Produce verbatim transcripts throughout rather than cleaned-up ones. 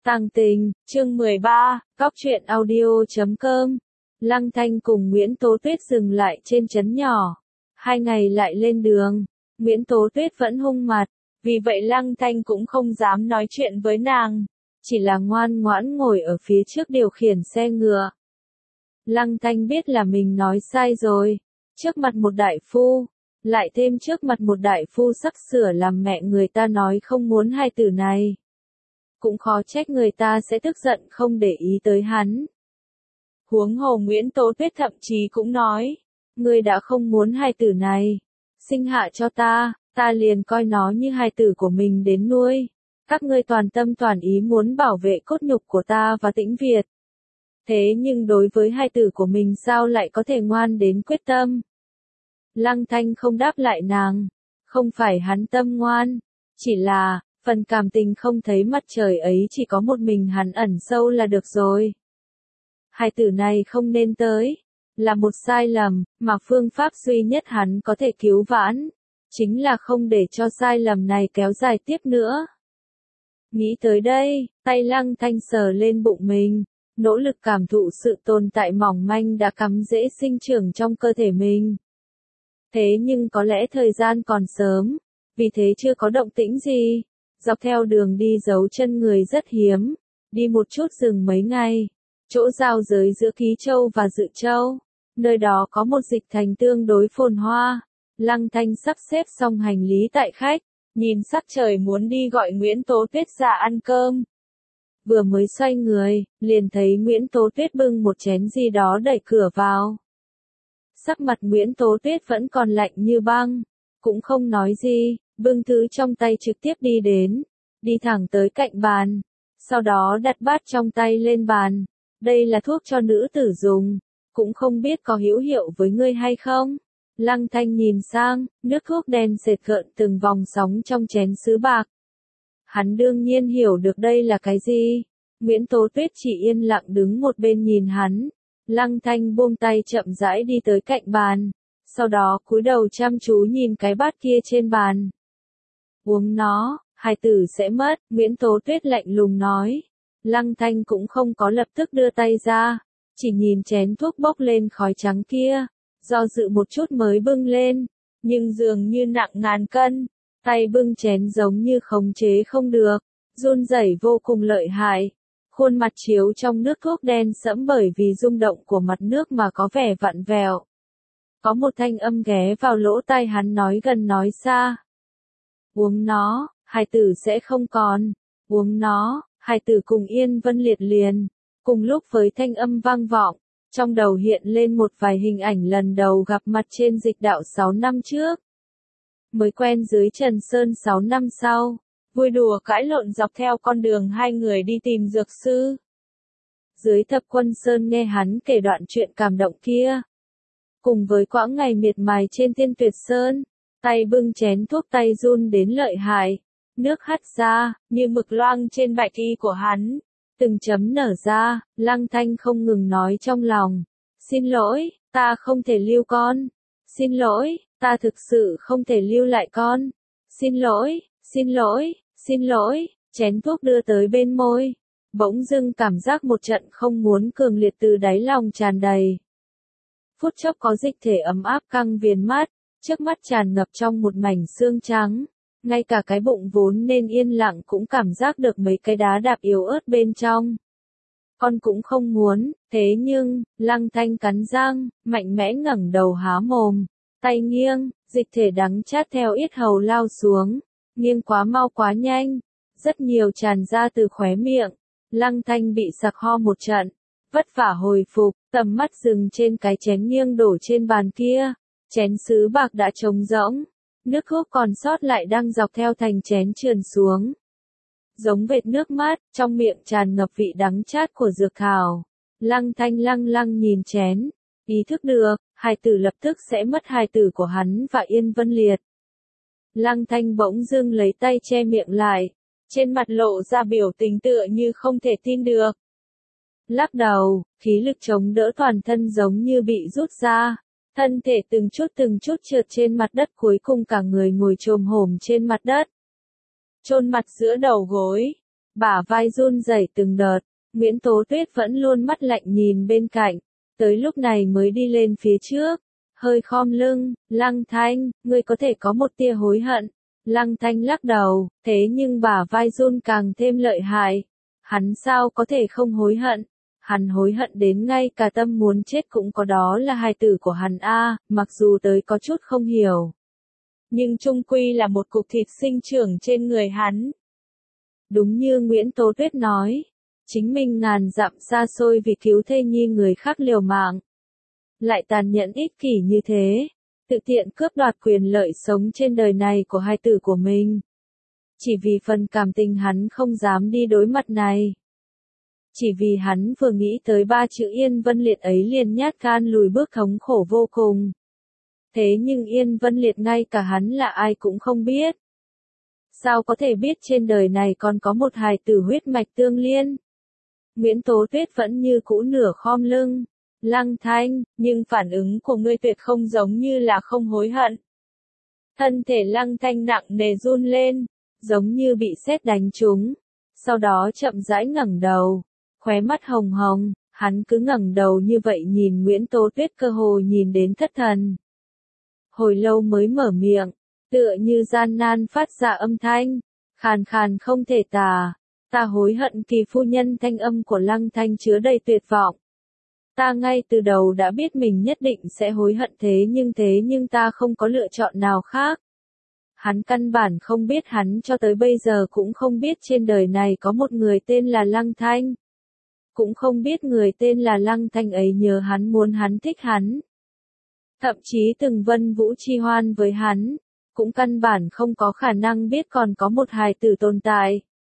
Tàng tình, chương mười ba, cóc truyện audio chấm com. Lăng Thanh cùng Nguyễn Tố Tuyết dừng lại trên trấn nhỏ. Hai ngày lại lên đường, Nguyễn Tố Tuyết vẫn hung mặt, vì vậy Lăng Thanh cũng không dám nói chuyện với nàng, chỉ là ngoan ngoãn ngồi ở phía trước điều khiển xe ngựa. Lăng Thanh biết là mình nói sai rồi, trước mặt một đại phu, lại thêm trước mặt một đại phu sắp sửa làm mẹ người ta nói không muốn hai từ này. Cũng khó trách người ta sẽ tức giận không để ý tới hắn. Huống hồ Nguyễn Tố Tuyết thậm chí cũng nói, ngươi đã không muốn hai tử này, sinh hạ cho ta, ta liền coi nó như hai tử của mình đến nuôi. Các ngươi toàn tâm toàn ý muốn bảo vệ cốt nhục của ta và Tĩnh Việt. Thế nhưng đối với hai tử của mình sao lại có thể ngoan đến quyết tâm? Lăng Thanh không đáp lại nàng, không phải hắn tâm ngoan, chỉ là, phần cảm tình không thấy mặt trời ấy chỉ có một mình hắn ẩn sâu là được rồi. Hai tử này không nên tới, là một sai lầm, mà phương pháp duy nhất hắn có thể cứu vãn, chính là không để cho sai lầm này kéo dài tiếp nữa. Nghĩ tới đây, tay Lăng Thanh sờ lên bụng mình, nỗ lực cảm thụ sự tồn tại mỏng manh đã cắm rễ sinh trưởng trong cơ thể mình. Thế nhưng có lẽ thời gian còn sớm, vì thế chưa có động tĩnh gì. Dọc theo đường đi giấu chân người rất hiếm, đi một chút dừng mấy ngày, chỗ giao giới giữa Ký Châu và Dự Châu, nơi đó có một dịch thành tương đối phồn hoa. Lăng Thanh sắp xếp xong hành lý tại khách, nhìn sắc trời muốn đi gọi Nguyễn Tố Tuyết ra ăn cơm. Vừa mới xoay người, liền thấy Nguyễn Tố Tuyết bưng một chén gì đó đẩy cửa vào. Sắc mặt Nguyễn Tố Tuyết vẫn còn lạnh như băng, cũng không nói gì. Bưng thứ trong tay trực tiếp đi đến, đi thẳng tới cạnh bàn, sau đó đặt bát trong tay lên bàn. Đây là thuốc cho nữ tử dùng, cũng không biết có hữu hiệu với ngươi hay không. Lăng Thanh nhìn sang, nước thuốc đen sệt gợn từng vòng sóng trong chén sứ bạc. Hắn đương nhiên hiểu được đây là cái gì. Nguyễn Tố Tuyết chỉ yên lặng đứng một bên nhìn hắn. Lăng Thanh buông tay chậm rãi đi tới cạnh bàn, sau đó cúi đầu chăm chú nhìn cái bát kia trên bàn. Uống nó, hài tử sẽ mất, Nguyễn Tố Tuyết lạnh lùng nói. Lăng Thanh cũng không có lập tức đưa tay ra, chỉ nhìn chén thuốc bốc lên khói trắng kia, do dự một chút mới bưng lên, nhưng dường như nặng ngàn cân, tay bưng chén giống như khống chế không được, run rẩy vô cùng lợi hại. Khuôn mặt chiếu trong nước thuốc đen sẫm bởi vì rung động của mặt nước mà có vẻ vặn vẹo. Có một thanh âm ghé vào lỗ tai hắn nói gần nói xa. Uống nó, hài tử sẽ không còn. Uống nó, hài tử cùng Yên Vân liệt liền. Cùng lúc với thanh âm vang vọng, trong đầu hiện lên một vài hình ảnh lần đầu gặp mặt trên dịch đạo sáu năm trước. Mới quen dưới Trần Sơn sáu năm sau, vui đùa cãi lộn dọc theo con đường hai người đi tìm dược sư. Dưới Thập Quân Sơn nghe hắn kể đoạn chuyện cảm động kia. Cùng với quãng ngày miệt mài trên Thiên Tuyệt Sơn. Tay bưng chén thuốc tay run đến lợi hại, nước hắt ra, như mực loang trên bạch y của hắn, từng chấm nở ra. Lăng Thanh không ngừng nói trong lòng, xin lỗi, ta không thể lưu con, xin lỗi, ta thực sự không thể lưu lại con, xin lỗi, xin lỗi, xin lỗi, chén thuốc đưa tới bên môi, bỗng dưng cảm giác một trận không muốn cường liệt từ đáy lòng tràn đầy. Phút chốc có dịch thể ấm áp căng viền mắt. Trước mắt tràn ngập trong một mảnh xương trắng, ngay cả cái bụng vốn nên yên lặng cũng cảm giác được mấy cái đá đạp yếu ớt bên trong. Con cũng không muốn, thế nhưng, Lăng Thanh cắn răng, mạnh mẽ ngẩng đầu há mồm, tay nghiêng, dịch thể đắng chát theo yết hầu lao xuống, nghiêng quá mau quá nhanh, rất nhiều tràn ra từ khóe miệng. Lăng Thanh bị sặc ho một trận, vất vả hồi phục, tầm mắt dừng trên cái chén nghiêng đổ trên bàn kia. Chén sứ bạc đã trống rỗng, nước thuốc còn sót lại đang dọc theo thành chén trườn xuống. Giống vệt nước mắt, trong miệng tràn ngập vị đắng chát của dược thảo. Lăng Thanh lăng lăng nhìn chén, ý thức được, hài tử lập tức sẽ mất hài tử của hắn và Yên Vân Liệt. Lăng Thanh bỗng dưng lấy tay che miệng lại, trên mặt lộ ra biểu tình tựa như không thể tin được. Lắc đầu, khí lực chống đỡ toàn thân giống như bị rút ra. Thân thể từng chút từng chút trượt trên mặt đất, cuối cùng cả người ngồi chồm hổm trên mặt đất. Chôn mặt giữa đầu gối, bả vai run rẩy từng đợt, Nguyễn Tố Tuyết vẫn luôn mắt lạnh nhìn bên cạnh, tới lúc này mới đi lên phía trước, hơi khom lưng, Lăng Thanh, ngươi có thể có một tia hối hận. Lăng Thanh lắc đầu, thế nhưng bả vai run càng thêm lợi hại. Hắn sao có thể không hối hận? Hắn hối hận đến ngay cả tâm muốn chết cũng có, đó là hài tử của hắn a, mặc dù tới có chút không hiểu. Nhưng chung quy là một cục thịt sinh trưởng trên người hắn. Đúng như Nguyễn Tố Tuyết nói, chính mình ngàn dặm xa xôi vì cứu thê nhi người khác liều mạng. Lại tàn nhẫn ích kỷ như thế, tự tiện cướp đoạt quyền lợi sống trên đời này của hài tử của mình. Chỉ vì phần cảm tình hắn không dám đi đối mặt này. Chỉ vì hắn vừa nghĩ tới ba chữ Yên Vân Liệt ấy liền nhát gan lùi bước thống khổ vô cùng. Thế nhưng Yên Vân Liệt ngay cả hắn là ai cũng không biết. Sao có thể biết trên đời này còn có một hài tử huyết mạch tương liên? Nguyễn Tố Tuyết vẫn như cũ nửa khom lưng. Lăng Thanh, nhưng phản ứng của ngươi tuyệt không giống như là không hối hận. Thân thể Lăng Thanh nặng nề run lên, giống như bị sét đánh trúng. Sau đó chậm rãi ngẩng đầu, khóe mắt hồng hồng, hắn cứ ngẩng đầu như vậy nhìn Nguyễn Tố Tuyết cơ hồ nhìn đến thất thần. Hồi lâu mới mở miệng, tựa như gian nan phát ra âm thanh, khàn khàn không thể tả. Ta hối hận kỳ phu nhân, thanh âm của Lăng Thanh chứa đầy tuyệt vọng. Ta ngay từ đầu đã biết mình nhất định sẽ hối hận, thế nhưng thế nhưng ta không có lựa chọn nào khác. Hắn căn bản không biết, hắn cho tới bây giờ cũng không biết trên đời này có một người tên là Lăng Thanh. Cũng không biết người tên là Lăng Thanh ấy nhớ hắn, muốn hắn, thích hắn. Thậm chí từng vân vũ chi hoan với hắn, cũng căn bản không có khả năng biết còn có một hài tử tồn tại.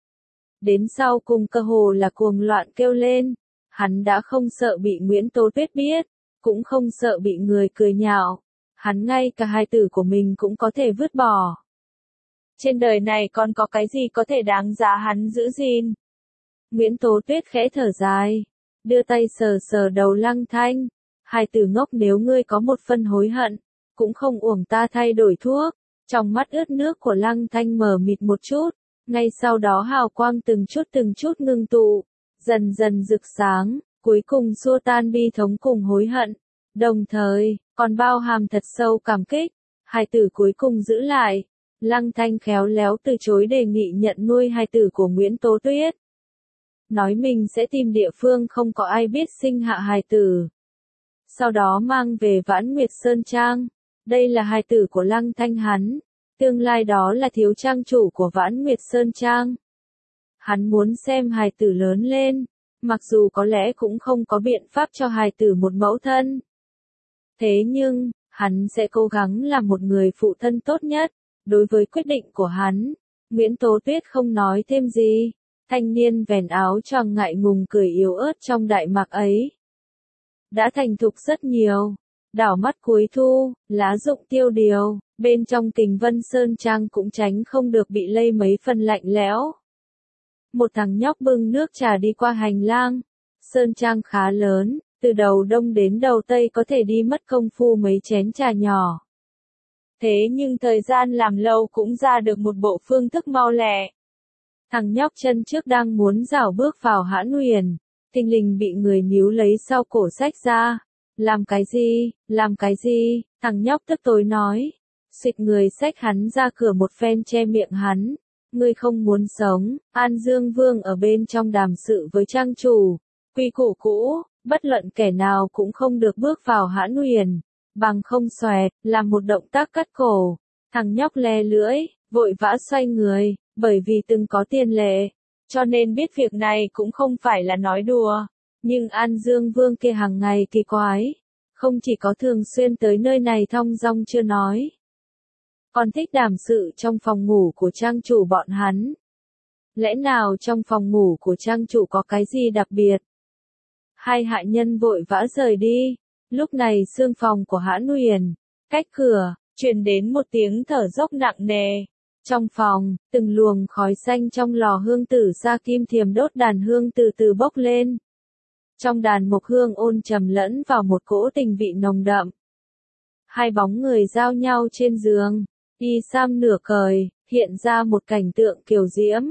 Đến sau cùng cơ hồ là cuồng loạn kêu lên. Hắn đã không sợ bị Nguyễn Tố Tuyết biết, cũng không sợ bị người cười nhạo. Hắn ngay cả hài tử của mình cũng có thể vứt bỏ. Trên đời này còn có cái gì có thể đáng giá hắn giữ gìn? Nguyễn Tố Tuyết khẽ thở dài, đưa tay sờ sờ đầu Lăng Thanh. Hài tử ngốc, nếu ngươi có một phân hối hận, cũng không uổng ta thay đổi thuốc. Trong mắt ướt nước của Lăng Thanh mờ mịt một chút, ngay sau đó hào quang từng chút từng chút ngưng tụ. Dần dần rực sáng, cuối cùng xua tan bi thống cùng hối hận, đồng thời, còn bao hàm thật sâu cảm kích. Hài tử cuối cùng giữ lại. Lăng Thanh khéo léo từ chối đề nghị nhận nuôi hài tử của Nguyễn Tố Tuyết. Nói mình sẽ tìm địa phương không có ai biết sinh hạ hài tử. Sau đó mang về Vãn Nguyệt Sơn Trang. Đây là hài tử của Lăng Thanh hắn. Tương lai đó là thiếu trang chủ của Vãn Nguyệt Sơn Trang. Hắn muốn xem hài tử lớn lên, mặc dù có lẽ cũng không có biện pháp cho hài tử một mẫu thân. Thế nhưng, hắn sẽ cố gắng làm một người phụ thân tốt nhất. Đối với quyết định của hắn, Nguyễn Tố Tuyết không nói thêm gì. Thanh niên vén áo choàng ngại ngùng cười yếu ớt trong đại mạc ấy đã thành thục rất nhiều. Đảo mắt cuối thu, lá rụng tiêu điều, bên trong Kình Vân Sơn Trang cũng tránh không được bị lây mấy phần lạnh lẽo. Một thằng nhóc bưng nước trà đi qua hành lang. Sơn Trang khá lớn, từ đầu đông đến đầu tây có thể đi mất công phu mấy chén trà nhỏ. Thế nhưng thời gian làm lâu cũng ra được một bộ phương thức mau lẹ. Thằng nhóc chân trước đang muốn rảo bước vào Hãn Huyền, thình lình bị người níu lấy sau cổ xách ra. Làm cái gì, làm cái gì, thằng nhóc tức tối nói. Xịt người xách hắn ra cửa một phen che miệng hắn. Ngươi không muốn sống. An Dương Vương ở bên trong đàm sự với trang chủ. Quy củ cũ, bất luận kẻ nào cũng không được bước vào Hãn Huyền. Bằng không xoẹt, làm một động tác cắt cổ. Thằng nhóc le lưỡi, vội vã xoay người, bởi vì từng có tiền lệ. Cho nên biết việc này cũng không phải là nói đùa. Nhưng An Dương Vương kia hàng ngày kỳ quái. Không chỉ có thường xuyên tới nơi này thong dong chưa nói. Còn thích đàm sự trong phòng ngủ của trang chủ bọn hắn. Lẽ nào trong phòng ngủ của trang chủ có cái gì đặc biệt? Hai hạ nhân vội vã rời đi. Lúc này sương phòng của Hãn Huyền, cách cửa, truyền đến một tiếng thở dốc nặng nề. Trong phòng, từng luồng khói xanh trong lò hương tử sa kim thiềm đốt đàn hương từ từ bốc lên. Trong đàn mộc hương ôn trầm lẫn vào một cỗ tình vị nồng đậm. Hai bóng người giao nhau trên giường, y sam nửa cởi, hiện ra một cảnh tượng kiều diễm.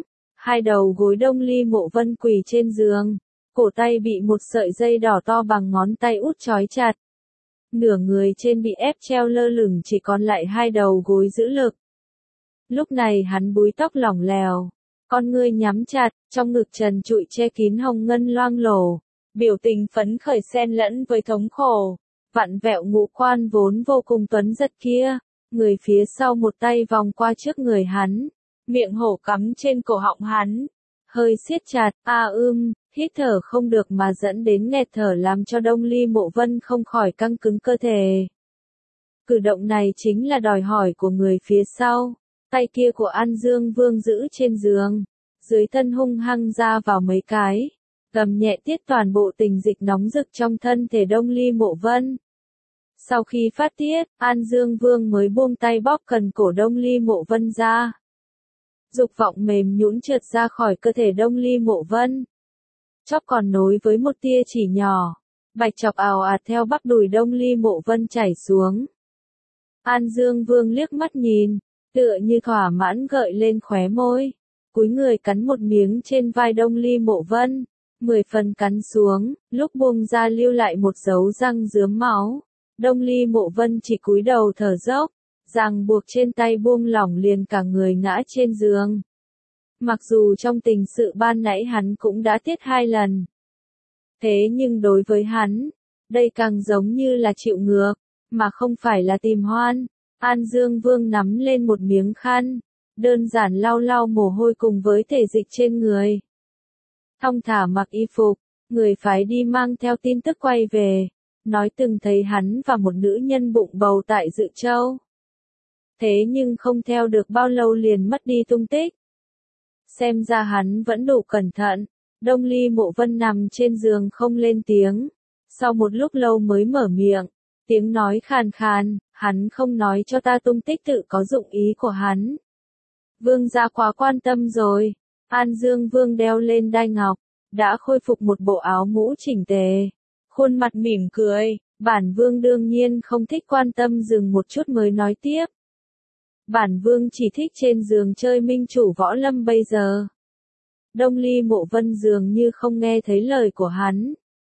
Hai đầu gối Đông Ly Mộ Vân quỳ trên giường, cổ tay bị một sợi dây đỏ to bằng ngón tay út trói chặt. Nửa người trên bị ép treo lơ lửng, chỉ còn lại hai đầu gối giữ lực. Lúc này hắn búi tóc lỏng lẻo, con ngươi nhắm chặt, trong ngực trần trụi che kín hồng ngân loang lổ, biểu tình phấn khởi xen lẫn với thống khổ, vặn vẹo ngũ quan vốn vô cùng tuấn giật kia, người phía sau một tay vòng qua trước người hắn, miệng hổ cắm trên cổ họng hắn, hơi siết chặt, a ưm, hít thở không được mà dẫn đến nghẹt thở làm cho Đông Ly Mộ Vân không khỏi căng cứng cơ thể. Cử động này chính là đòi hỏi của người phía sau, tay kia của An Dương Vương giữ trên giường, dưới thân hung hăng ra vào mấy cái, gầm nhẹ tiết toàn bộ tình dịch nóng rực trong thân thể Đông Ly Mộ Vân. Sau khi phát tiết, An Dương Vương mới buông tay bóp cần cổ Đông Ly Mộ Vân ra. Dục vọng mềm nhũn trượt ra khỏi cơ thể Đông Ly Mộ Vân. Chóp còn nối với một tia chỉ nhỏ, bạch chọc ào ạt theo bắp đùi Đông Ly Mộ Vân chảy xuống. An Dương Vương liếc mắt nhìn, tựa như thỏa mãn gợi lên khóe môi, cúi người cắn một miếng trên vai Đông Ly Mộ Vân, mười phần cắn xuống, lúc buông ra lưu lại một dấu răng rướm máu. Đông Ly Mộ Vân chỉ cúi đầu thở dốc, ràng buộc trên tay buông lỏng liền cả người ngã trên giường. Mặc dù trong tình sự ban nãy hắn cũng đã tiết hai lần. Thế nhưng đối với hắn, đây càng giống như là chịu ngược, mà không phải là tìm hoan. An Dương Vương nắm lên một miếng khăn, đơn giản lau lau mồ hôi cùng với thể dịch trên người. Thong thả mặc y phục, người phái đi mang theo tin tức quay về, nói từng thấy hắn và một nữ nhân bụng bầu tại Dự Châu. Thế nhưng không theo được bao lâu liền mất đi tung tích. Xem ra hắn vẫn đủ cẩn thận. Đông Ly Mộ Vân nằm trên giường không lên tiếng, sau một lúc lâu mới mở miệng, tiếng nói khàn khàn, hắn không nói cho ta tung tích tự có dụng ý của hắn. Vương gia quá quan tâm rồi. An Dương Vương đeo lên đai ngọc, đã khôi phục một bộ áo mũ chỉnh tề, khuôn mặt mỉm cười. Bản Vương đương nhiên không thích quan tâm, dừng một chút mới nói tiếp. Bản Vương chỉ thích trên giường chơi minh chủ võ lâm bây giờ. Đông Ly Mộ Vân dường như không nghe thấy lời của hắn.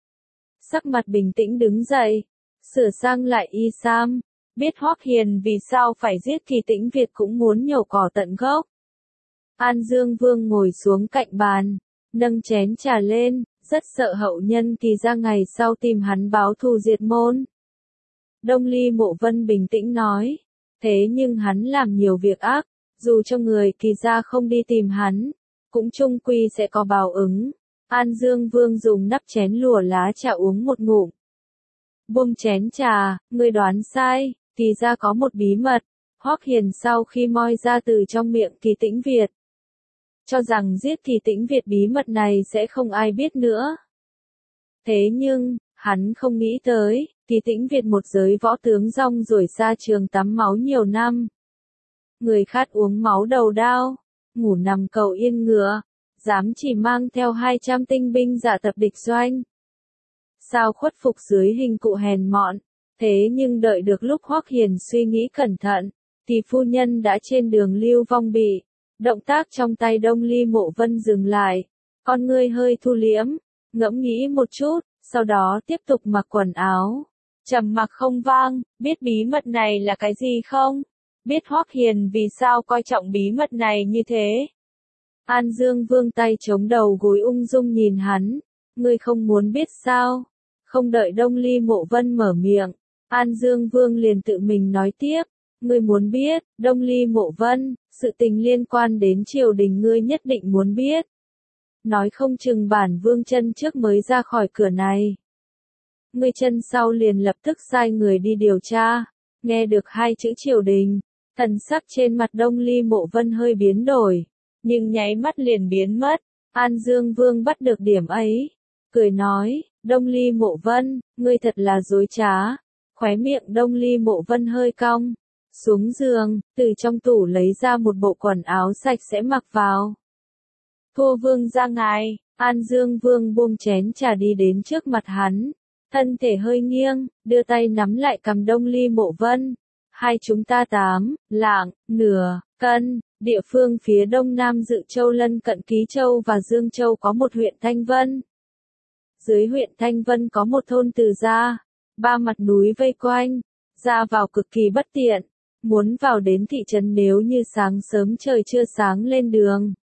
Sắc mặt bình tĩnh đứng dậy, sửa sang lại y sam, biết Hoắc Hiền vì sao phải giết Kỳ Tĩnh Việt cũng muốn nhổ cỏ tận gốc. An Dương Vương ngồi xuống cạnh bàn, nâng chén trà lên, rất sợ hậu nhân Kỳ ra ngày sau tìm hắn báo thù diệt môn. Đông Ly Mộ Vân bình tĩnh nói, thế nhưng hắn làm nhiều việc ác, dù cho người Kỳ ra không đi tìm hắn, cũng chung quy sẽ có báo ứng. An Dương Vương dùng nắp chén lùa lá trà uống một ngụm. Buông chén trà, ngươi đoán sai, Kỳ ra có một bí mật. Hoắc Hiền sau khi moi ra từ trong miệng Kỳ Tĩnh Việt, cho rằng giết Kỳ Tĩnh Việt bí mật này sẽ không ai biết nữa. Thế nhưng, hắn không nghĩ tới, Kỳ Tĩnh Việt một giới võ tướng rong ruổi xa trường tắm máu nhiều năm. Người khát uống máu đầu đao, ngủ nằm cầu yên ngựa, dám chỉ mang theo hai trăm tinh binh dạ tập địch doanh. Sao khuất phục dưới hình cụ hèn mọn, thế nhưng đợi được lúc Hoắc Hiền suy nghĩ cẩn thận, thì phu nhân đã trên đường lưu vong bị. Động tác trong tay Đông Ly Mộ Vân dừng lại, con ngươi hơi thu liễm, ngẫm nghĩ một chút, sau đó tiếp tục mặc quần áo. Trầm mặc không vang, biết bí mật này là cái gì không? Biết Hoắc Hiền vì sao coi trọng bí mật này như thế? An Dương Vương tay chống đầu gối ung dung nhìn hắn, ngươi không muốn biết sao? Không đợi Đông Ly Mộ Vân mở miệng, An Dương Vương liền tự mình nói tiếp, ngươi muốn biết, Đông Ly Mộ Vân, sự tình liên quan đến triều đình ngươi nhất định muốn biết. Nói không chừng bản Vương chân trước mới ra khỏi cửa này. Ngươi chân sau liền lập tức sai người đi điều tra. Nghe được hai chữ triều đình, thần sắc trên mặt Đông Ly Mộ Vân hơi biến đổi, nhưng nháy mắt liền biến mất. An Dương Vương bắt được điểm ấy, cười nói, Đông Ly Mộ Vân, ngươi thật là dối trá. Khóe miệng Đông Ly Mộ Vân hơi cong, xuống giường, từ trong tủ lấy ra một bộ quần áo sạch sẽ mặc vào. Thua Vương ra ngài. An Dương Vương buông chén trà đi đến trước mặt hắn, thân thể hơi nghiêng, đưa tay nắm lại cằm Đông Ly Mộ Vân. Hai chúng ta tám, lạng, nửa, cân, Địa phương phía đông nam Dự Châu lân cận Ký Châu và Dương Châu có một huyện Thanh Vân. Dưới huyện Thanh Vân có một thôn Từ Gia, ba mặt núi vây quanh, ra vào cực kỳ bất tiện. Muốn vào đến thị trấn nếu như sáng sớm trời chưa sáng lên đường,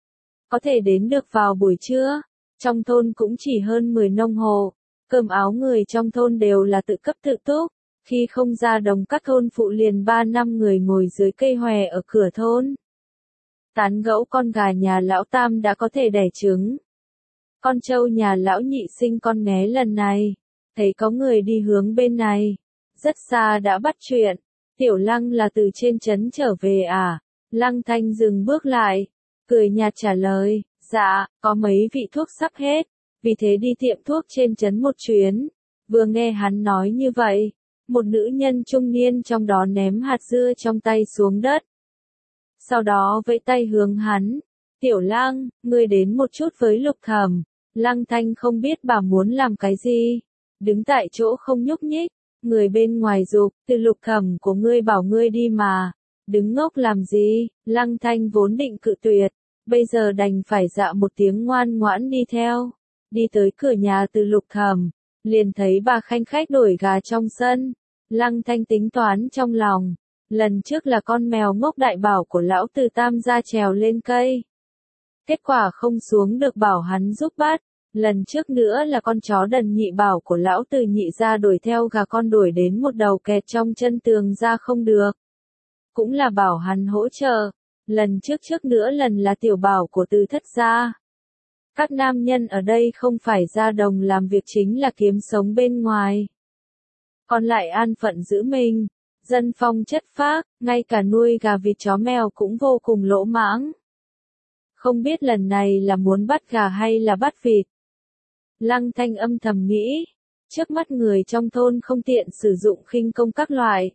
có thể đến được vào buổi trưa. Trong thôn cũng chỉ hơn mười nông hộ, cơm áo người trong thôn đều là tự cấp tự túc. Khi không ra đồng các thôn phụ liền ba năm người ngồi dưới cây hòe ở cửa thôn. Tán gẫu con gà nhà lão Tam đã có thể đẻ trứng. Con trâu nhà lão Nhị sinh con nghé lần này, thấy có người đi hướng bên này, rất xa đã bắt chuyện. Tiểu Lăng là từ trên trấn trở về à? Lăng Thanh dừng bước lại, cười nhạt trả lời, dạ, có mấy vị thuốc sắp hết, vì thế đi tiệm thuốc trên trấn một chuyến. Vừa nghe hắn nói như vậy, một nữ nhân trung niên trong đó ném hạt dưa trong tay xuống đất. Sau đó vẫy tay hướng hắn, Tiểu Lăng, ngươi đến một chút với Lục Thẩm. Lăng Thanh không biết bà muốn làm cái gì, đứng tại chỗ không nhúc nhích. Người bên ngoài dục, từ Lục Thẩm của ngươi bảo ngươi đi mà, đứng ngốc làm gì? Lăng Thanh vốn định cự tuyệt, bây giờ đành phải dạ một tiếng ngoan ngoãn đi theo. Đi tới cửa nhà từ Lục Thẩm, liền thấy bà khanh khách đổi gà trong sân. Lăng Thanh tính toán trong lòng, lần trước là con mèo ngốc đại bảo của lão Từ Tam gia trèo lên cây. Kết quả không xuống được bảo hắn giúp bắt. Lần trước nữa là con chó đần nhị bảo của lão Từ nhị ra đuổi theo gà con đuổi đến một đầu kẹt trong chân tường ra không được. Cũng là bảo hắn hỗ trợ. Lần trước trước nữa lần là tiểu bảo của Từ thất gia. Các nam nhân ở đây không phải ra đồng làm việc chính là kiếm sống bên ngoài. Còn lại an phận giữ mình, dân phong chất phác, ngay cả nuôi gà vịt chó mèo cũng vô cùng lỗ mãng. Không biết lần này là muốn bắt gà hay là bắt vịt. Lăng Thanh âm thầm nghĩ, trước mắt người trong thôn không tiện sử dụng khinh công các loại.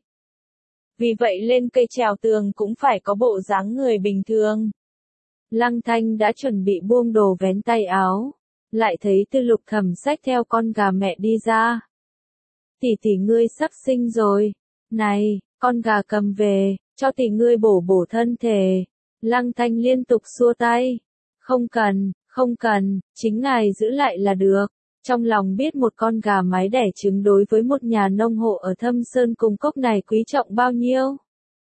Vì vậy lên cây trèo tường cũng phải có bộ dáng người bình thường. Lăng Thanh đã chuẩn bị buông đồ vén tay áo, lại thấy Tư Lục Thẩm xách theo con gà mẹ đi ra. Tỷ tỷ ngươi sắp sinh rồi, này, con gà cầm về, cho tỷ ngươi bổ bổ thân thể. Lăng Thanh liên tục xua tay, không cần, không cần, chính ngài giữ lại là được. Trong lòng biết một con gà mái đẻ trứng đối với một nhà nông hộ ở Thâm Sơn Cung Cốc này quý trọng bao nhiêu.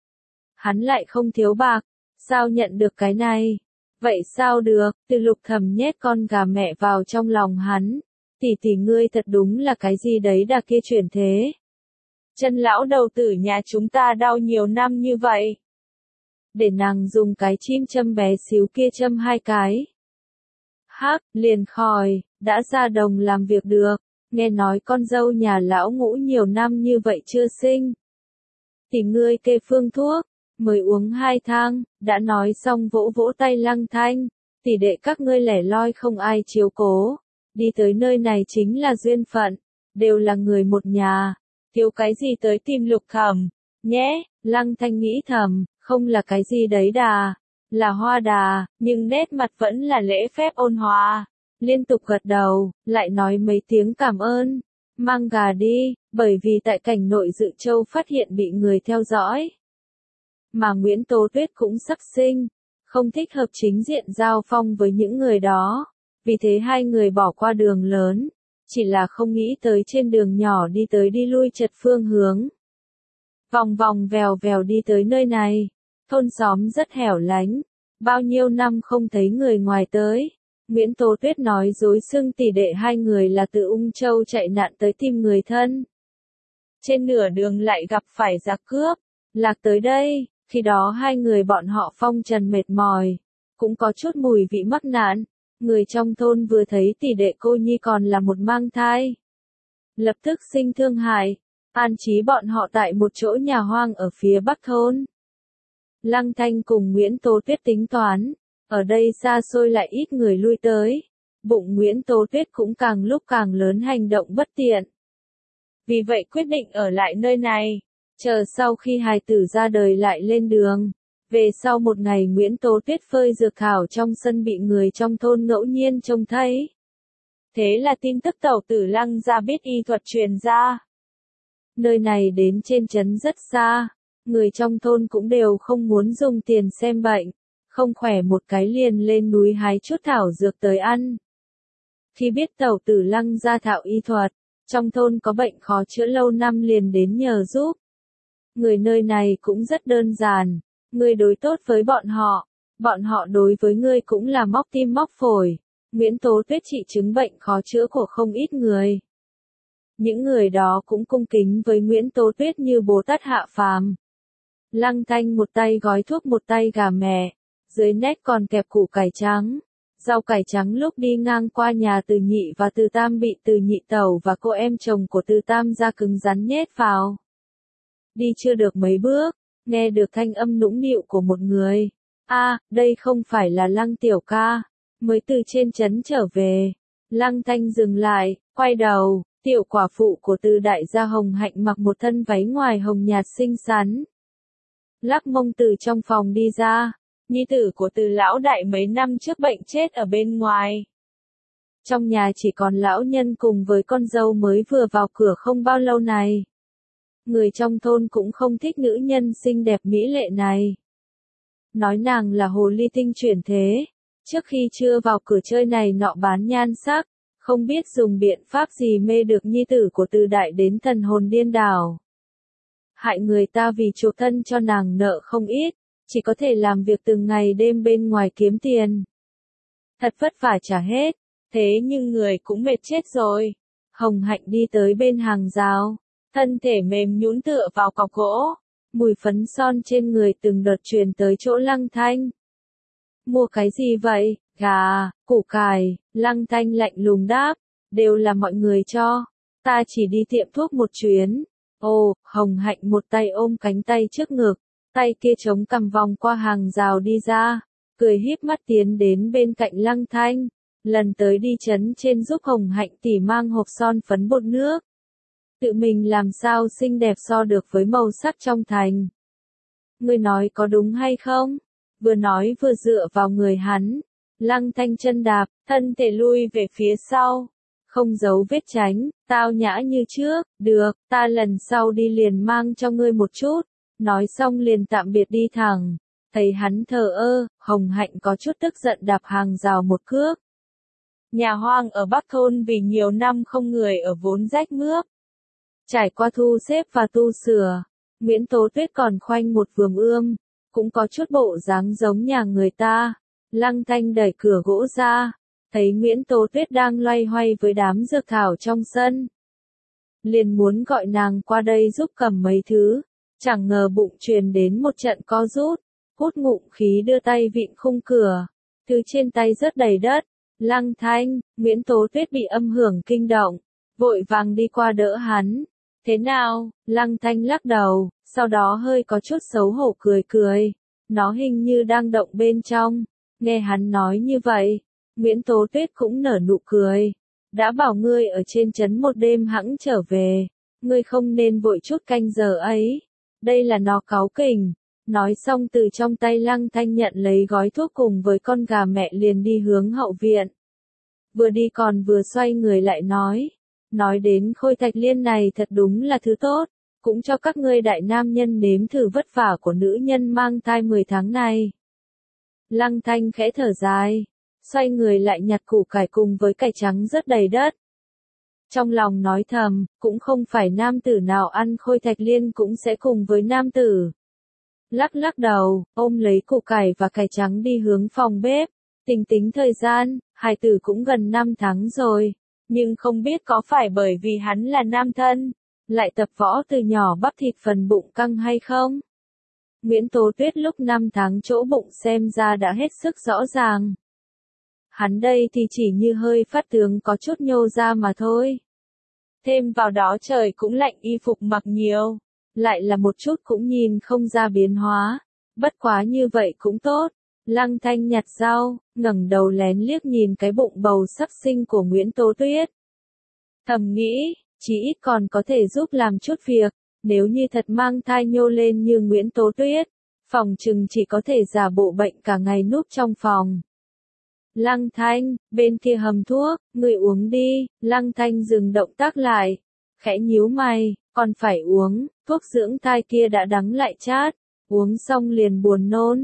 Hắn lại không thiếu bạc, sao nhận được cái này? Vậy sao được? Từ Lục Thẩm nhét con gà mẹ vào trong lòng hắn. Tỷ tỷ ngươi thật đúng là cái gì đấy đà kia chuyển thế. Chân lão đầu tử nhà chúng ta đau nhiều năm như vậy. Để nàng dùng cái chim châm bé xíu kia châm hai cái. Hắc, liền khỏi, đã ra đồng làm việc được, nghe nói con dâu nhà lão Ngũ nhiều năm như vậy chưa sinh. Tỷ ngươi kê phương thuốc, mới uống hai thang, đã nói xong vỗ vỗ tay Lăng Thanh, tỷ đệ các ngươi lẻ loi không ai chiếu cố, đi tới nơi này chính là duyên phận, đều là người một nhà, thiếu cái gì tới tìm Lục Thẩm, nhé, Lăng Thanh nghĩ thầm, không là cái gì đấy đà, là hoa đà, nhưng nét mặt vẫn là lễ phép ôn hòa, liên tục gật đầu, lại nói mấy tiếng cảm ơn, mang gà đi, bởi vì tại cảnh nội Dự Châu phát hiện bị người theo dõi. Mà Nguyễn Tố Tuyết cũng sắp sinh, không thích hợp chính diện giao phong với những người đó, vì thế hai người bỏ qua đường lớn, chỉ là không nghĩ tới trên đường nhỏ đi tới đi lui chật phương hướng. Vòng vòng vèo vèo đi tới nơi này, thôn xóm rất hẻo lánh, bao nhiêu năm không thấy người ngoài tới. Nguyễn Tố Tuyết nói dối xưng tỷ đệ hai người là từ Ung Châu chạy nạn tới tìm người thân. Trên nửa đường lại gặp phải giặc cướp, lạc tới đây, khi đó hai người bọn họ phong trần mệt mỏi, cũng có chút mùi vị mắc nạn. Người trong thôn vừa thấy tỷ đệ cô nhi còn là một mang thai, lập tức sinh thương hại, an trí bọn họ tại một chỗ nhà hoang ở phía bắc thôn. Lăng Thanh cùng Nguyễn Tố Tuyết tính toán, ở đây xa xôi lại ít người lui tới, bụng Nguyễn Tố Tuyết cũng càng lúc càng lớn hành động bất tiện. Vì vậy quyết định ở lại nơi này, chờ sau khi hài tử ra đời lại lên đường. Về sau một ngày Nguyễn Tố Tuyết phơi dược thảo trong sân bị người trong thôn ngẫu nhiên trông thấy. Thế là tin tức tẩu tử Lăng gia biết y thuật truyền ra. Nơi này đến trên trấn rất xa, người trong thôn cũng đều không muốn dùng tiền xem bệnh, không khỏe một cái liền lên núi hái chút thảo dược tới ăn. Khi biết Tẩu Tử Lăng ra thạo y thuật, trong thôn có bệnh khó chữa lâu năm liền đến nhờ giúp. Người nơi này cũng rất đơn giản, ngươi đối tốt với bọn họ, bọn họ đối với ngươi cũng là móc tim móc phổi. Nguyễn Tố Tuyết trị chứng bệnh khó chữa của không ít người. Những người đó cũng cung kính với Nguyễn Tố Tuyết như Bồ Tát hạ phàm. Lăng Thanh một tay gói thuốc một tay gà mẹ, dưới nét còn kẹp củ cải trắng. Rau cải trắng lúc đi ngang qua nhà Từ Nhị và Từ Tam bị Từ Nhị tẩu và cô em chồng của Từ Tam ra cứng rắn nhét vào. Đi chưa được mấy bước, nghe được thanh âm nũng nịu của một người. A, đây không phải là Lăng tiểu ca, mới từ trên trấn trở về. Lăng Thanh dừng lại, quay đầu, tiểu quả phụ của Từ đại gia Hồng Hạnh mặc một thân váy ngoài hồng nhạt xinh xắn. Lắc mông từ trong phòng đi ra. Nhi tử của Từ lão đại mấy năm trước bệnh chết ở bên ngoài. Trong nhà chỉ còn lão nhân cùng với con dâu mới vừa vào cửa không bao lâu này. Người trong thôn cũng không thích nữ nhân xinh đẹp mỹ lệ này. Nói nàng là hồ ly tinh chuyển thế. Trước khi chưa vào cửa chơi này nọ bán nhan sắc, không biết dùng biện pháp gì mê được nhi tử của Từ đại đến thần hồn điên đảo. Hại người ta vì chuộc thân cho nàng nợ không ít. Chỉ có thể làm việc từng ngày đêm bên ngoài kiếm tiền. Thật vất vả trả hết, thế nhưng người cũng mệt chết rồi. Hồng Hạnh đi tới bên hàng rào, thân thể mềm nhũn tựa vào cọc gỗ, mùi phấn son trên người từng đợt truyền tới chỗ Lăng Thanh. Mua cái gì vậy? Gà, củ cải. Lăng Thanh lạnh lùng đáp, đều là mọi người cho, ta chỉ đi tiệm thuốc một chuyến. Ồ, Hồng Hạnh một tay ôm cánh tay trước ngực. Tay kia chống cằm vòng qua hàng rào đi ra, cười híp mắt tiến đến bên cạnh Lăng Thanh, lần tới đi chấn trên giúp Hồng Hạnh tỉ mang hộp son phấn bột nước. Tự mình làm sao xinh đẹp so được với màu sắc trong thành. Ngươi nói có đúng hay không? Vừa nói vừa dựa vào người hắn, Lăng Thanh chân đạp, thân thể lui về phía sau, không giấu vết tránh, tao nhã như trước, được, ta lần sau đi liền mang cho ngươi một chút. Nói xong liền tạm biệt đi thẳng, thấy hắn thờ ơ, Hồng Hạnh có chút tức giận đạp hàng rào một cước. Nhà hoang ở Bắc thôn vì nhiều năm không người ở vốn rách mướp. Trải qua thu xếp và tu sửa, Nguyễn Tố Tuyết còn khoanh một vườn ươm, cũng có chút bộ dáng giống nhà người ta. Lăng Thanh đẩy cửa gỗ ra, thấy Nguyễn Tố Tuyết đang loay hoay với đám dược thảo trong sân. Liền muốn gọi nàng qua đây giúp cầm mấy thứ. Chẳng ngờ bụng truyền đến một trận co rút, hút ngụm khí đưa tay vịn khung cửa, thứ trên tay rớt đầy đất. Lăng Thanh, Nguyễn Tố Tuyết bị âm hưởng kinh động, vội vàng đi qua đỡ hắn. Thế nào? Lăng Thanh lắc đầu, sau đó hơi có chút xấu hổ cười cười, nó hình như đang động bên trong. Nghe hắn nói như vậy, Nguyễn Tố Tuyết cũng nở nụ cười. Đã bảo ngươi ở trên trấn một đêm hẵng trở về, ngươi không nên vội chút canh giờ ấy. Đây là nó cáu kỉnh. Nói xong từ trong tay Lăng Thanh nhận lấy gói thuốc cùng với con gà mẹ liền đi hướng hậu viện. Vừa đi còn vừa xoay người lại nói. Nói đến khôi thạch liên này thật đúng là thứ tốt. Cũng cho các ngươi đại nam nhân nếm thử vất vả của nữ nhân mang thai mười tháng này. Lăng Thanh khẽ thở dài. Xoay người lại nhặt củ cải cùng với cải trắng rất đầy đất. Trong lòng nói thầm, cũng không phải nam tử nào ăn khôi thạch liên cũng sẽ cùng với nam tử. Lắc lắc đầu, ôm lấy củ cải và cải trắng đi hướng phòng bếp. Tính tính thời gian, hài tử cũng gần năm tháng rồi. Nhưng không biết có phải bởi vì hắn là nam thân, lại tập võ từ nhỏ bắp thịt phần bụng căng hay không? Nguyễn Tố Tuyết lúc năm tháng chỗ bụng xem ra đã hết sức rõ ràng. Hắn đây thì chỉ như hơi phát tướng có chút nhô ra mà thôi. Thêm vào đó trời cũng lạnh y phục mặc nhiều, lại là một chút cũng nhìn không ra biến hóa. Bất quá như vậy cũng tốt. Lăng Thanh nhặt rau, ngẩng đầu lén liếc nhìn cái bụng bầu sắp sinh của Nguyễn Tố Tuyết. Thầm nghĩ, chí ít còn có thể giúp làm chút việc, nếu như thật mang thai nhô lên như Nguyễn Tố Tuyết, phòng chừng chỉ có thể giả bộ bệnh cả ngày núp trong phòng. Lăng Thanh, bên kia hầm thuốc, người uống đi. Lăng Thanh dừng động tác lại, khẽ nhíu mày, còn phải uống, thuốc dưỡng thai kia đã đắng lại chát, uống xong liền buồn nôn.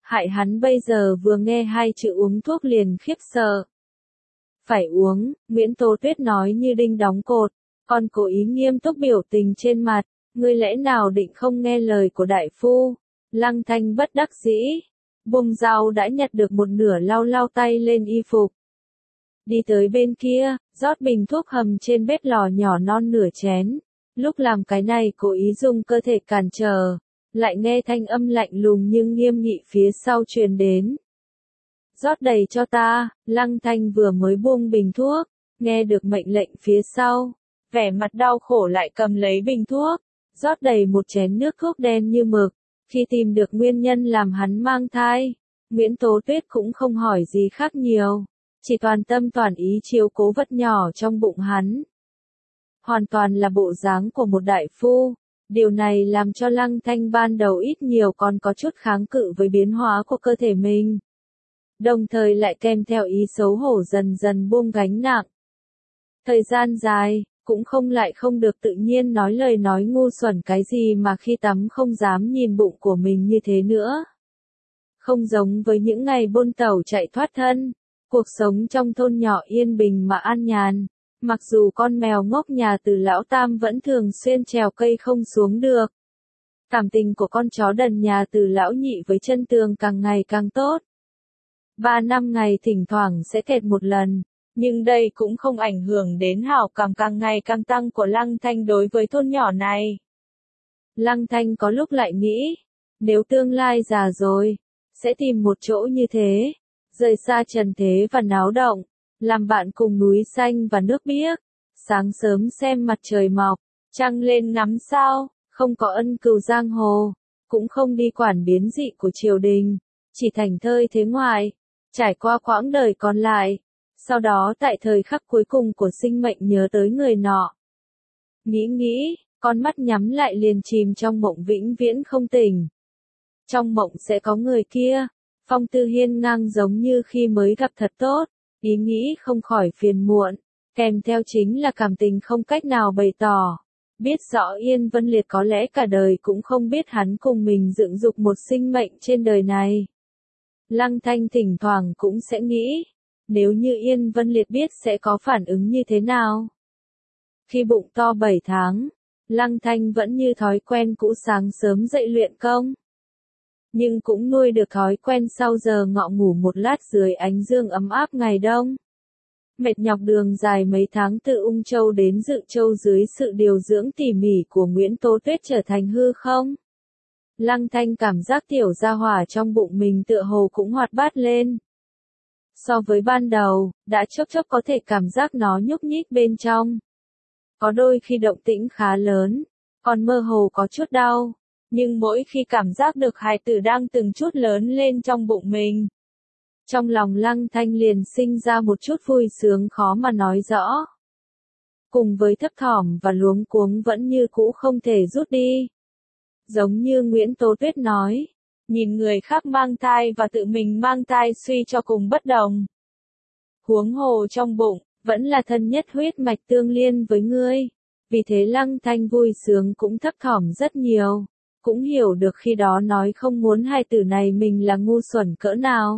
hại hắn bây giờ vừa nghe hai chữ uống thuốc liền khiếp sợ. Phải uống, Nguyễn Tố Tuyết nói như đinh đóng cột, còn cố ý nghiêm túc biểu tình trên mặt, ngươi lẽ nào định không nghe lời của đại phu. Lăng Thanh bất đắc dĩ, buông dao đã nhặt được một nửa lau lau tay lên y phục. Đi tới bên kia, rót bình thuốc hầm trên bếp lò nhỏ non nửa chén. Lúc làm cái này cố ý dùng cơ thể cản trở, lại nghe thanh âm lạnh lùng nhưng nghiêm nghị phía sau truyền đến. Rót đầy cho ta, Lăng Thanh vừa mới buông bình thuốc, nghe được mệnh lệnh phía sau, vẻ mặt đau khổ lại cầm lấy bình thuốc, rót đầy một chén nước thuốc đen như mực. Khi tìm được nguyên nhân làm hắn mang thai, Nguyễn Tố Tuyết cũng không hỏi gì khác nhiều, chỉ toàn tâm toàn ý chiếu cố vật nhỏ trong bụng hắn. Hoàn toàn là bộ dáng của một đại phu, điều này làm cho Lăng Thanh ban đầu ít nhiều còn có chút kháng cự với biến hóa của cơ thể mình. Đồng thời lại kèm theo ý xấu hổ dần dần buông gánh nặng. Thời gian dài, cũng không lại không được tự nhiên nói lời nói ngu xuẩn cái gì mà khi tắm không dám nhìn bụng của mình như thế nữa. Không giống với những ngày buôn tàu chạy thoát thân, cuộc sống trong thôn nhỏ yên bình mà an nhàn, mặc dù con mèo ngốc nhà từ lão Tam vẫn thường xuyên trèo cây không xuống được. Cảm tình của con chó đần nhà từ lão Nhị với chân tường càng ngày càng tốt. Ba năm ngày thỉnh thoảng sẽ kẹt một lần. Nhưng đây cũng không ảnh hưởng đến hảo cảm càng ngày càng tăng của Lăng Thanh đối với thôn nhỏ này. Lăng Thanh có lúc lại nghĩ, nếu tương lai già rồi, sẽ tìm một chỗ như thế, rời xa trần thế và náo động, làm bạn cùng núi xanh và nước biếc, sáng sớm xem mặt trời mọc, trăng lên ngắm sao, không có ân cừu giang hồ, cũng không đi quản biến dị của triều đình, chỉ thành thơi thế ngoại, trải qua quãng đời còn lại. Sau đó tại thời khắc cuối cùng của sinh mệnh nhớ tới người nọ. Nghĩ nghĩ, con mắt nhắm lại liền chìm trong mộng vĩnh viễn không tỉnh. Trong mộng sẽ có người kia, phong tư hiên ngang giống như khi mới gặp thật tốt, ý nghĩ không khỏi phiền muộn, kèm theo chính là cảm tình không cách nào bày tỏ. Biết rõ Yên Vân Liệt có lẽ cả đời cũng không biết hắn cùng mình dựng dục một sinh mệnh trên đời này. Lăng Thanh thỉnh thoảng cũng sẽ nghĩ, nếu như Yên Vân Liệt biết sẽ có phản ứng như thế nào. Khi bụng to bảy tháng, Lăng Thanh vẫn như thói quen cũ sáng sớm dậy luyện công. Nhưng cũng nuôi được thói quen sau giờ ngọ ngủ một lát dưới ánh dương ấm áp ngày đông. Mệt nhọc đường dài mấy tháng từ Ung Châu đến Dự Châu dưới sự điều dưỡng tỉ mỉ của Nguyễn Tố Tuyết trở thành hư không. Lăng Thanh cảm giác tiểu gia hỏa trong bụng mình tựa hồ cũng hoạt bát lên. So với ban đầu, đã chốc chốc có thể cảm giác nó nhúc nhích bên trong. Có đôi khi động tĩnh khá lớn, còn mơ hồ có chút đau, nhưng mỗi khi cảm giác được hài tử đang từng chút lớn lên trong bụng mình, trong lòng Lăng Thanh liền sinh ra một chút vui sướng khó mà nói rõ. Cùng với thấp thỏm và luống cuống vẫn như cũ không thể rút đi. Giống như Nguyễn Tố Tuyết nói, nhìn người khác mang thai và tự mình mang thai suy cho cùng bất đồng. Huống hồ trong bụng, vẫn là thân nhất huyết mạch tương liên với ngươi. Vì thế Lăng Thanh vui sướng cũng thấp thỏm rất nhiều. Cũng hiểu được khi đó nói không muốn hai tử này mình là ngu xuẩn cỡ nào.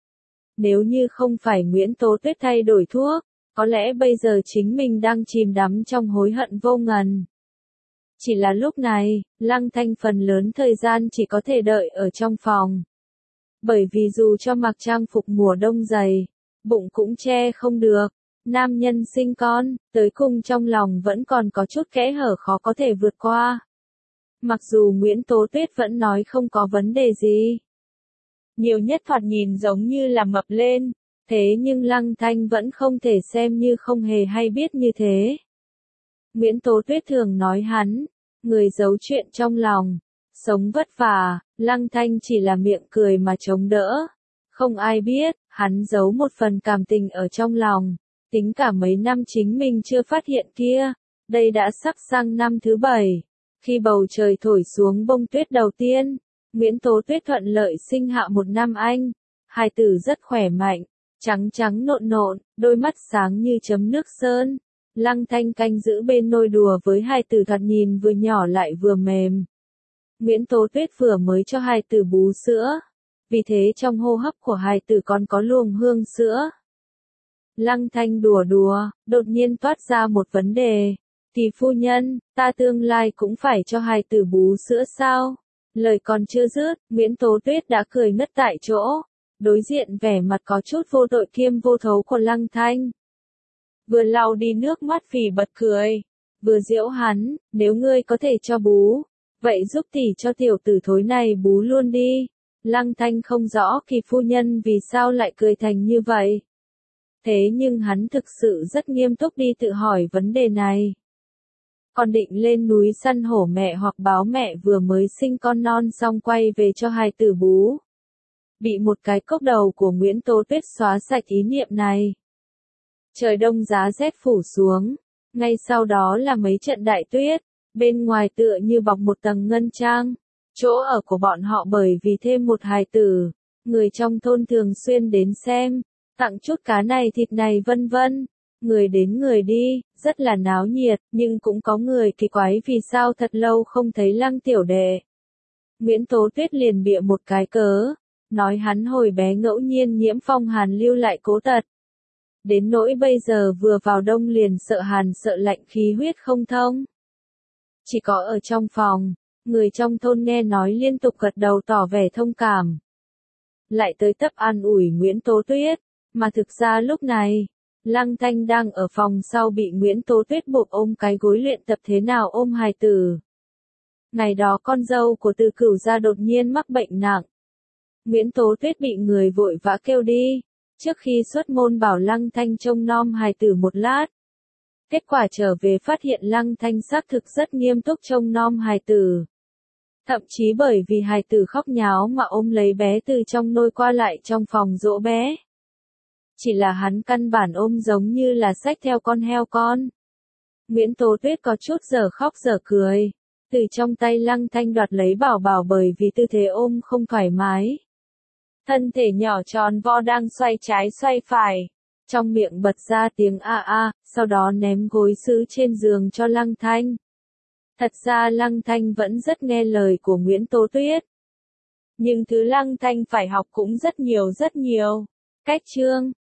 Nếu như không phải Nguyễn Tố Tuyết thay đổi thuốc, có lẽ bây giờ chính mình đang chìm đắm trong hối hận vô ngần. Chỉ là lúc này, Lăng Thanh phần lớn thời gian chỉ có thể đợi ở trong phòng. Bởi vì dù cho mặc trang phục mùa đông dày, bụng cũng che không được, nam nhân sinh con, tới cùng trong lòng vẫn còn có chút kẽ hở khó có thể vượt qua. Mặc dù Nguyễn Tố Tuyết vẫn nói không có vấn đề gì. Nhiều nhất thoạt nhìn giống như là mập lên, thế nhưng Lăng Thanh vẫn không thể xem như không hề hay biết như thế. Nguyễn Tố Tuyết thường nói hắn, người giấu chuyện trong lòng, sống vất vả, Lăng Thanh chỉ là miệng cười mà chống đỡ. Không ai biết, hắn giấu một phần cảm tình ở trong lòng, tính cả mấy năm chính mình chưa phát hiện kia, đây đã sắp sang năm thứ bảy. Khi bầu trời thổi xuống bông tuyết đầu tiên, Nguyễn Tố Tuyết thuận lợi sinh hạ một nam anh, hài tử rất khỏe mạnh, trắng trắng nộn nộn, đôi mắt sáng như chấm nước sơn. Lăng Thanh canh giữ bên nôi đùa với hài tử thoạt nhìn vừa nhỏ lại vừa mềm. Nguyễn Tố Tuyết vừa mới cho hài tử bú sữa, vì thế trong hô hấp của hài tử còn có luồng hương sữa. Lăng Thanh đùa đùa, đột nhiên toát ra một vấn đề. Thì phu nhân, ta tương lai cũng phải cho hài tử bú sữa sao? Lời còn chưa dứt, Nguyễn Tố Tuyết đã cười ngất tại chỗ, đối diện vẻ mặt có chút vô tội kiêm vô thấu của Lăng Thanh. Vừa lau đi nước mắt vì bật cười, vừa giễu hắn, nếu ngươi có thể cho bú, vậy giúp tỷ cho tiểu tử thối này bú luôn đi. Lăng Thanh không rõ Kỳ phu nhân vì sao lại cười thành như vậy. Thế nhưng hắn thực sự rất nghiêm túc đi tự hỏi vấn đề này. Còn định lên núi săn hổ mẹ hoặc báo mẹ vừa mới sinh con non xong quay về cho hài tử bú. Bị một cái cốc đầu của Nguyễn Tố Tuyết xóa sạch ý niệm này. Trời đông giá rét phủ xuống, ngay sau đó là mấy trận đại tuyết, bên ngoài tựa như bọc một tầng ngân trang. Chỗ ở của bọn họ bởi vì thêm một hài tử, người trong thôn thường xuyên đến xem, tặng chút cá này thịt này vân vân. Người đến người đi, rất là náo nhiệt, nhưng cũng có người kỳ quái vì sao thật lâu không thấy Lăng tiểu đệ. Nguyễn Tố Tuyết liền bịa một cái cớ, nói hắn hồi bé ngẫu nhiên nhiễm phong hàn lưu lại cố tật. Đến nỗi bây giờ vừa vào đông liền sợ hàn sợ lạnh khí huyết không thông. Chỉ có ở trong phòng, người trong thôn nghe nói liên tục gật đầu tỏ vẻ thông cảm. Lại tới tấp an ủi Nguyễn Tố Tuyết, mà thực ra lúc này, Lăng Thanh đang ở phòng sau bị Nguyễn Tố Tuyết buộc ôm cái gối luyện tập thế nào ôm hài tử. Ngày đó con dâu của Từ Cửu gia đột nhiên mắc bệnh nặng. Nguyễn Tố Tuyết bị người vội vã kêu đi, trước khi xuất môn bảo Lăng Thanh trông nom hài tử một lát. Kết quả trở về phát hiện Lăng Thanh xác thực rất nghiêm túc trông nom hài tử. Thậm chí bởi vì hài tử khóc nháo mà ôm lấy bé từ trong nôi qua lại trong phòng dỗ bé. Chỉ là hắn căn bản ôm giống như là xách theo con heo con. Nguyễn Tố Tuyết có chút giờ khóc giờ cười, từ trong tay Lăng Thanh đoạt lấy bảo bảo bởi vì tư thế ôm không thoải mái. Thân thể nhỏ tròn vo đang xoay trái xoay phải, trong miệng bật ra tiếng a a, sau đó ném gối sứ trên giường cho Lăng Thanh. Thật ra Lăng Thanh vẫn rất nghe lời của Nguyễn Tố Tuyết. Nhưng thứ Lăng Thanh phải học cũng rất nhiều rất nhiều. Cách chương